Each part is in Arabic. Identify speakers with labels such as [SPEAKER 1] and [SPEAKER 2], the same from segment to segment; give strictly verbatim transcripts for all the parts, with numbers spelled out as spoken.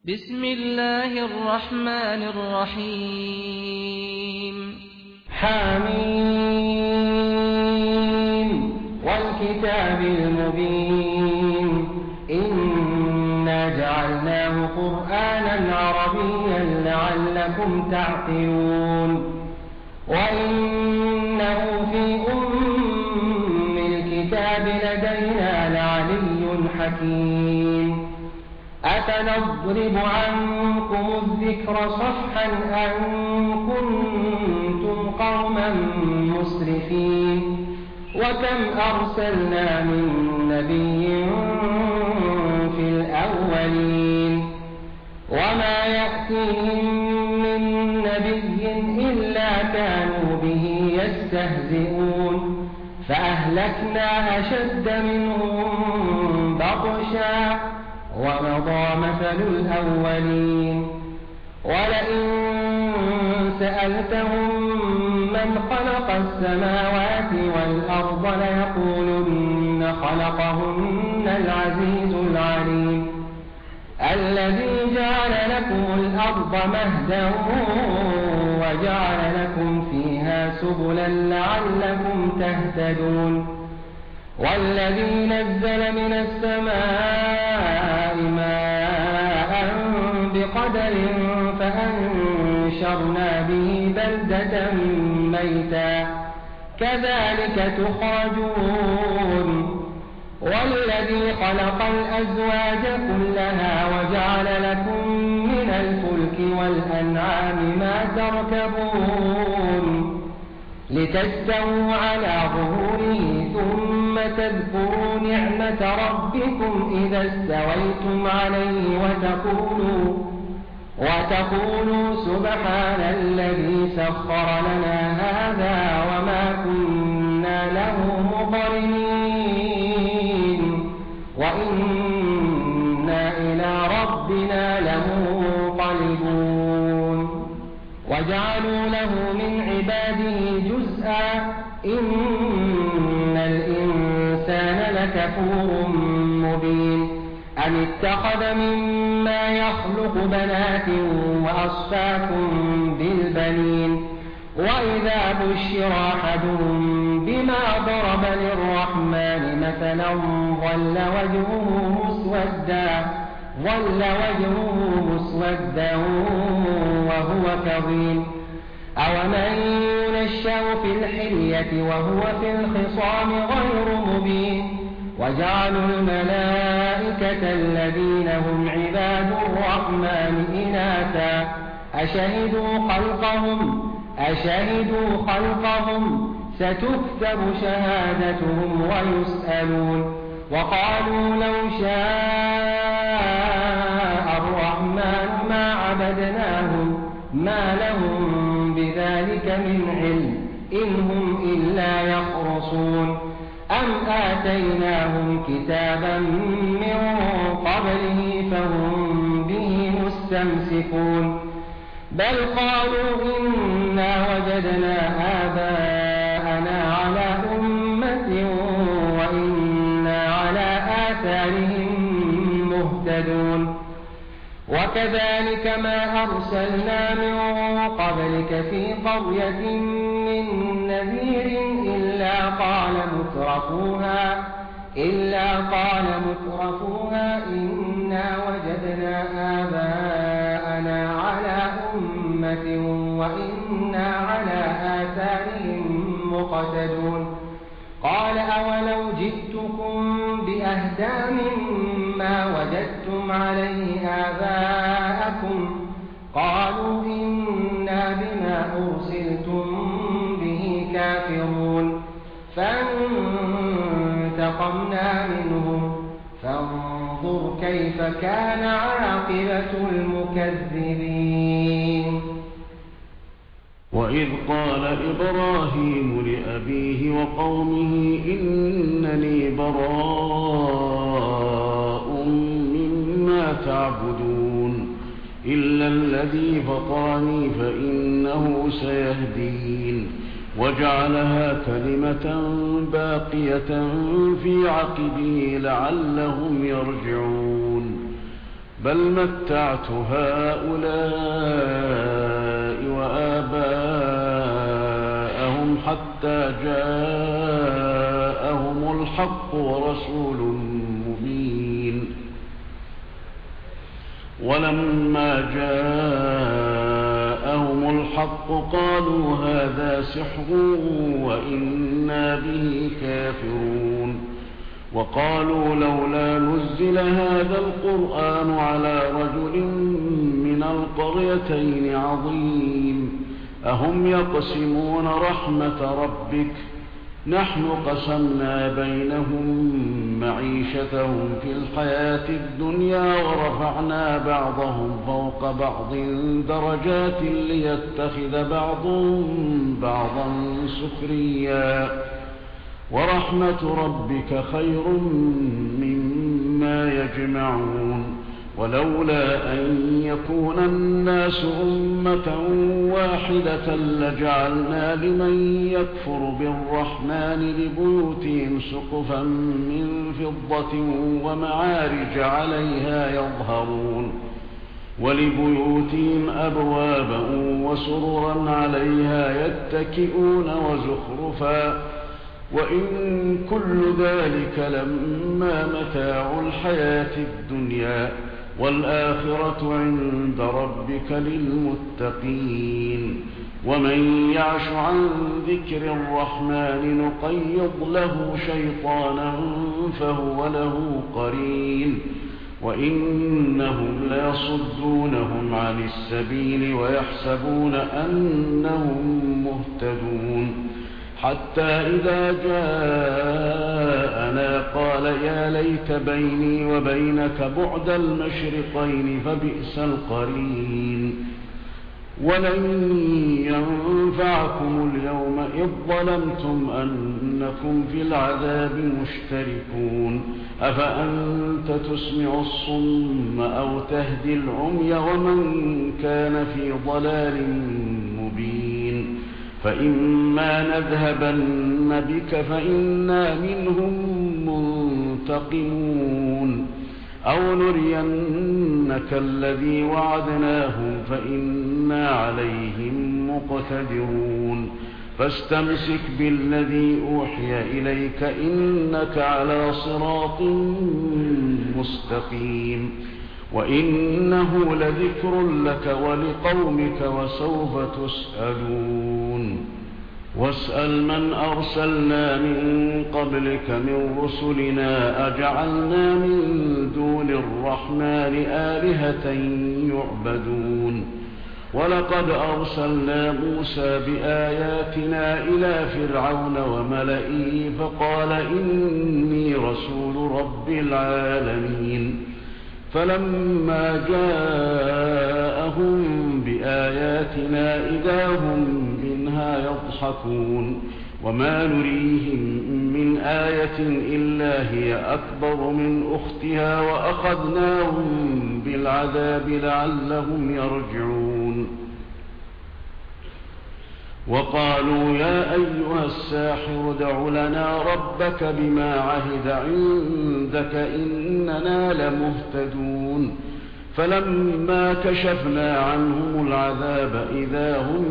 [SPEAKER 1] بسم الله الرحمن الرحيم
[SPEAKER 2] حميم والكتاب المبين إنا جعلناه قرآنا عربيا لعلكم تعقلون وإنه في أم الكتاب لدينا لعلي حكيم أفنضرب عنكم الذكر صفحا أن كنتم قوما مسرفين وكم أرسلنا من نبي في الأولين وما يأتيهم من نبي إلا كانوا به يستهزئون فأهلكنا أشد منهم بطشا ومضى مثل الأولين ولئن سألتهم من خلق السماوات والأرض ليقولن خلقهن العزيز العليم الذي جعل لكم الأرض مهدا وجعل لكم فيها سبلا لعلكم تهتدون والذي نزل من السماء ماء بقدر فأنشرنا به بلدة ميتا كذلك تخرجون والذي خلق الأزواج كلها وجعل لكم من الفلك والأنعام ما تركبون لتستووا على ظهوره ثم تذكروا نعمة ربكم إذا استويتم عليه وتقولوا, وتقولوا سبحان الذي سخر لنا هذا وما كنا له مقرنين وإنا إلى ربنا لمنقلبون وجعلوا له من عباده جزءا إن الإنسان لكفور مبين أم اتخذ مما يخلق بنات وأصفاكم بالبنين وإذا بشر أحدهم بما ضرب للرحمن مثلا ظل وجهه مسودا ظل وجهه مسودا وهو كظيم أومن ينشأ في الحلية وهو في الخصام غير مبين وجعلوا الملائكة الذين هم عباد الرحمن إناثا أشهدوا خلقهم أشهدوا خلقهم ستكتب شهادتهم ويسألون وقالوا لو شاء الرحمن ما عبدناهم ما لهم بذلك من علم إن هم إلا يخرصون أم آتيناهم كتابا من قبله فهم به مستمسكون بل قالوا إنا وجدنا آباءنا على أمة وإنا على آثارهم مهتدون وكذلك ما أرسلنا من قبلك في قرية من نذير إلا قال مترفوها إلا قال مترفوها إنا وجدنا آباءنا على أمة وإنا على آثارهم مقتدون قال أولو جئتكم بأهدى مما وجدتم عليه آباءكم قالوا إنا بما أرسلتم به كافرون فانتقمنا منهم فانظر كيف كان عاقبة المكذبين
[SPEAKER 3] وإذ قال إبراهيم لأبيه وقومه إنني براء مما تعبدون إلا الذي فطرني فإنه سيهدين وجعلها كلمة باقية في عقبه لعلهم يرجعون بل متعت هؤلاء وآباءهم حتى جاءهم الحق ورسول مبين. ولما جاءهم الحق قالوا هذا سحر وإنا به كافرون. وقالوا لولا نزل هذا القرآن على رجل من القريتين عظيم أهم يقسمون رحمة ربك نحن قسمنا بينهم معيشتهم في الحياة الدنيا ورفعنا بعضهم فوق بعض درجات ليتخذ بعضهم بعضا سخريا ورحمة ربك خير مما يجمعون. ولولا أن يكون الناس أمة واحدة لجعلنا لمن يكفر بالرحمن لبيوتهم سقفا من فضة ومعارج عليها يظهرون ولبيوتهم أبوابا وسررا عليها يتكئون وزخرفا وإن كل ذلك لما متاع الحياة الدنيا والآخرة عند ربك للمتقين. ومن يعش عن ذكر الرحمن نقيض له شيطانا فهو له قرين وإنهم ليصدونهم عن السبيل ويحسبون أنهم مهتدون حتى إذا جاءنا قال يا ليت بيني وبينك بعد المشرقين فبئس القرين. ولن ينفعكم اليوم إذ ظلمتم أنكم في العذاب مشتركون. أفأنت تسمع الصم أو تهدي العمي ومن كان في ضلال مبين. فإما نذهبن بك فإنا منهم منتقمون أو نرينك الذي وعدناهم فإنا عليهم مقتدرون. فاستمسك بالذي أوحي إليك إنك على صراط مستقيم وإنه لذكر لك ولقومك وسوف تسألون. واسأل من أرسلنا من قبلك من رسلنا أجعلنا من دون الرحمن آلهة يعبدون. ولقد أرسلنا موسى بآياتنا إلى فرعون وملئه فقال إني رسول رب العالمين. فلما جاءهم بآياتنا إذا هم منها يضحكون وما نريهم من آية إلا هي أكبر من أختها وأخذناهم بالعذاب لعلهم يرجعون. وقالوا يا أيها الساحر ادع لنا ربك بما عهد عندك إننا لمهتدون. فلما كشفنا عنهم العذاب إذا هم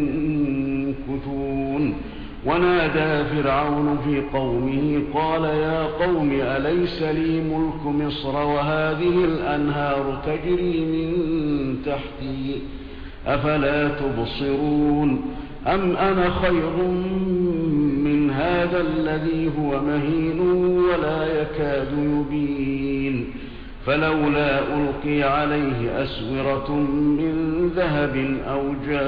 [SPEAKER 3] ينكثون. ونادى فرعون في قومه قال يا قوم أليس لي ملك مصر وهذه الأنهار تجري من تحتي أفلا تبصرون أم أنا خير من هذا الذي هو مهين ولا يكاد يبين. فلولا ألقي عليه أسورة من ذهب أو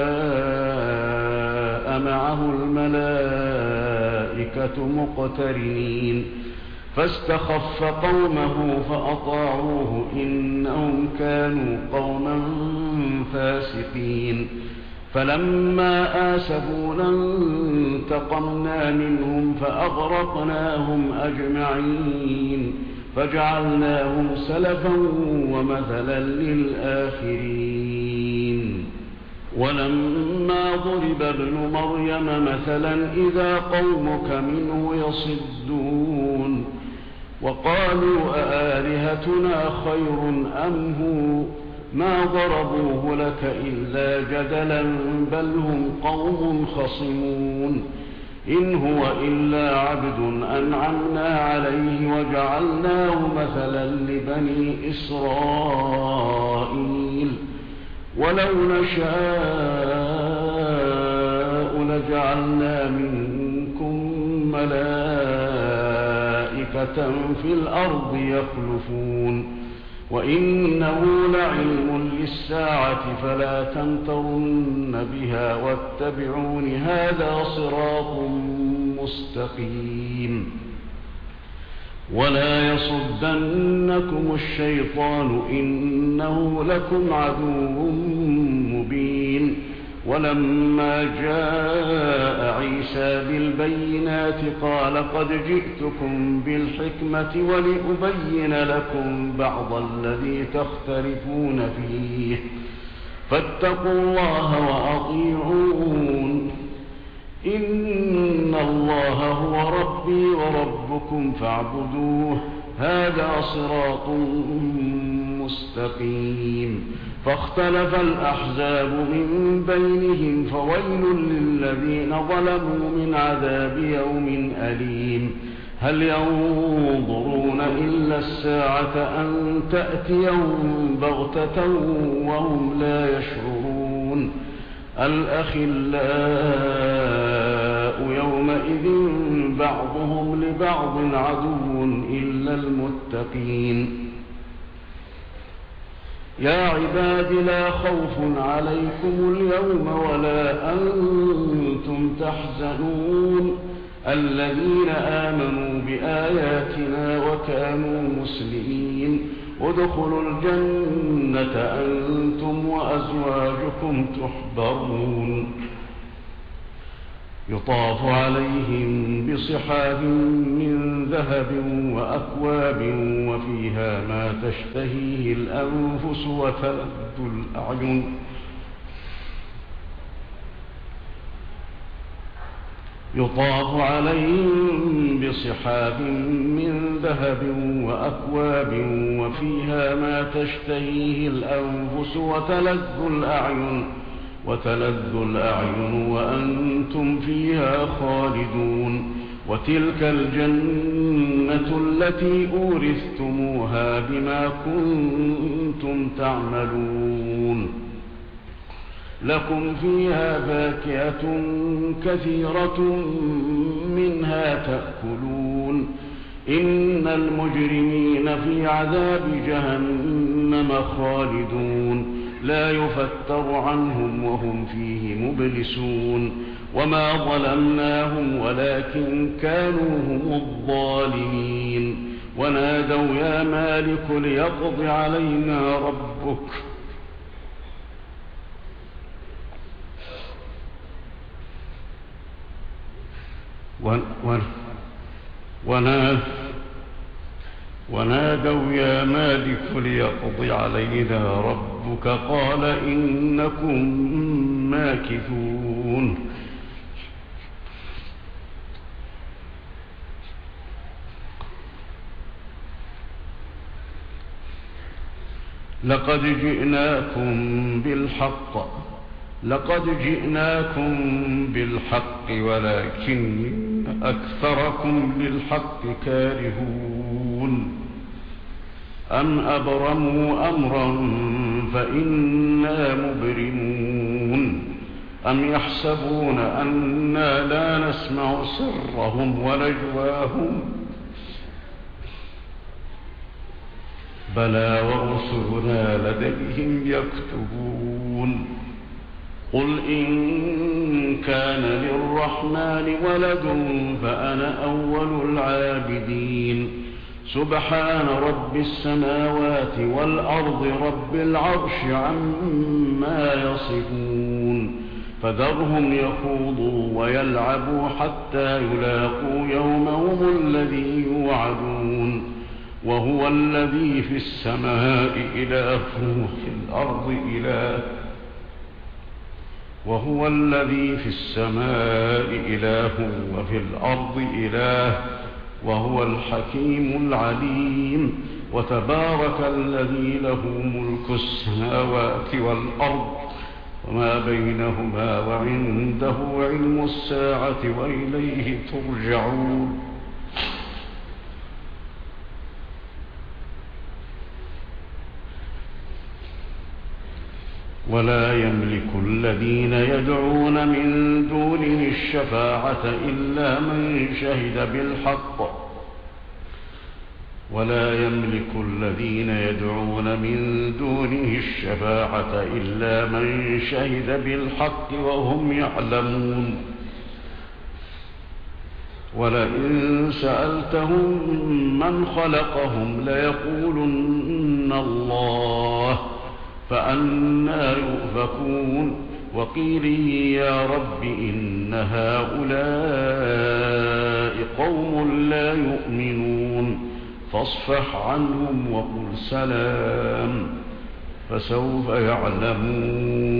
[SPEAKER 3] جاء معه الملائكة مقترنين. فاستخف قومه فأطاعوه إنهم كانوا قوما فاسقين. فلما آسفونا انتقمنا منهم فأغرقناهم أجمعين فجعلناهم سلفا ومثلا للآخرين. ولما ضرب ابن مريم مثلا إذا قومك منه يصدون. وقالوا أآلهتنا خير أم هو ما ضربوه لك إلا جدلا بل هم قوم خصمون إن هو إلا عبد أنعمنا عليه وجعلناه مثلا لبني إسرائيل ولو نشاء لجعلنا منكم ملائكة في الأرض يخلفون وإنه لعلم للساعة فلا تمترن بها واتبعون هذا صراط مستقيم ولا يصدنكم الشيطان إنه لكم عدو مبين ولما جاء عيسى بالبينات قال قد جئتكم بالحكمة ولأبين لكم بعض الذي تختلفون فيه فاتقوا الله وأطيعون إن الله هو ربي وربكم فاعبدوه هذا صراط مستقيم فاختلف الأحزاب من بينهم فويل للذين ظلموا من عذاب يوم أليم هل ينظرون إلا الساعة أن تأتيهم بغتة وهم لا يشعرون الأخلاء يومئذ بعضهم لبعض عدو إلا المتقين يا عباد لا خوف عليكم اليوم ولا أنتم تحزنون الذين آمنوا بآياتنا وكانوا مسلمين ادخلوا الجنة أنتم وأزواجكم تحبرون يطاف عليهم بصحاب من ذهب وأكواب وفيها ما تشتهيه الأنفس وتلذ الأعين يطاف عليهم بصحاب من ذهب وأكواب وفيها ما تشتهيه الأنفس وتلذ الأعين وتلذ الأعين وأنتم فيها خالدون وتلك الجنة التي أورثتموها بما كنتم تعملون لكم فيها فاكهة كثيرة منها تأكلون إن المجرمين في عذاب جهنم خالدون لا يفتر عنهم وهم فيه مبلسون وما ظلمناهم ولكن كانوا هم الظالمين ونادوا يا مالك ليقض علينا ربك ونادوا يا مالك ليقض علينا ربك قال إنكم ماكثون لقد جئناكم بالحق لقد جئناكم بالحق ولكن أكثركم للحق كارهون أم أبرموا أمرا فإنا مبرمون أم يحسبون أنا لا نسمع سرهم ونجواهم بلى ورسلنا لديهم يكتبون قل إن كان للرحمن ولد فأنا أول العابدين سبحان رب السماوات والأرض رب العرش عما يصفون فذرهم يخوضوا ويلعبوا حتى يلاقوا يومهم الذي يوعدون وهو الذي في السماء إله وفي الأرض إله وهو الذي في السماء إله وفي الأرض إله وهو الحكيم العليم. وتبارك الذي له ملك السماوات والأرض وما بينهما وعنده علم الساعة وإليه ترجعون. ولا يملك الذين يدعون من دونه الشفاعة إلا من شهد بالحق ولا يملك الذين يدعون من دونه الشفاعة إلا من شهد بالحق وهم يعلمون. ولئن سألتهم من خلقهم ليقولن الله فأنى يؤفكون. وقيل يا رب إن هؤلاء قوم لا يؤمنون فاصفح عنهم وقل سلام فسوف يعلمون.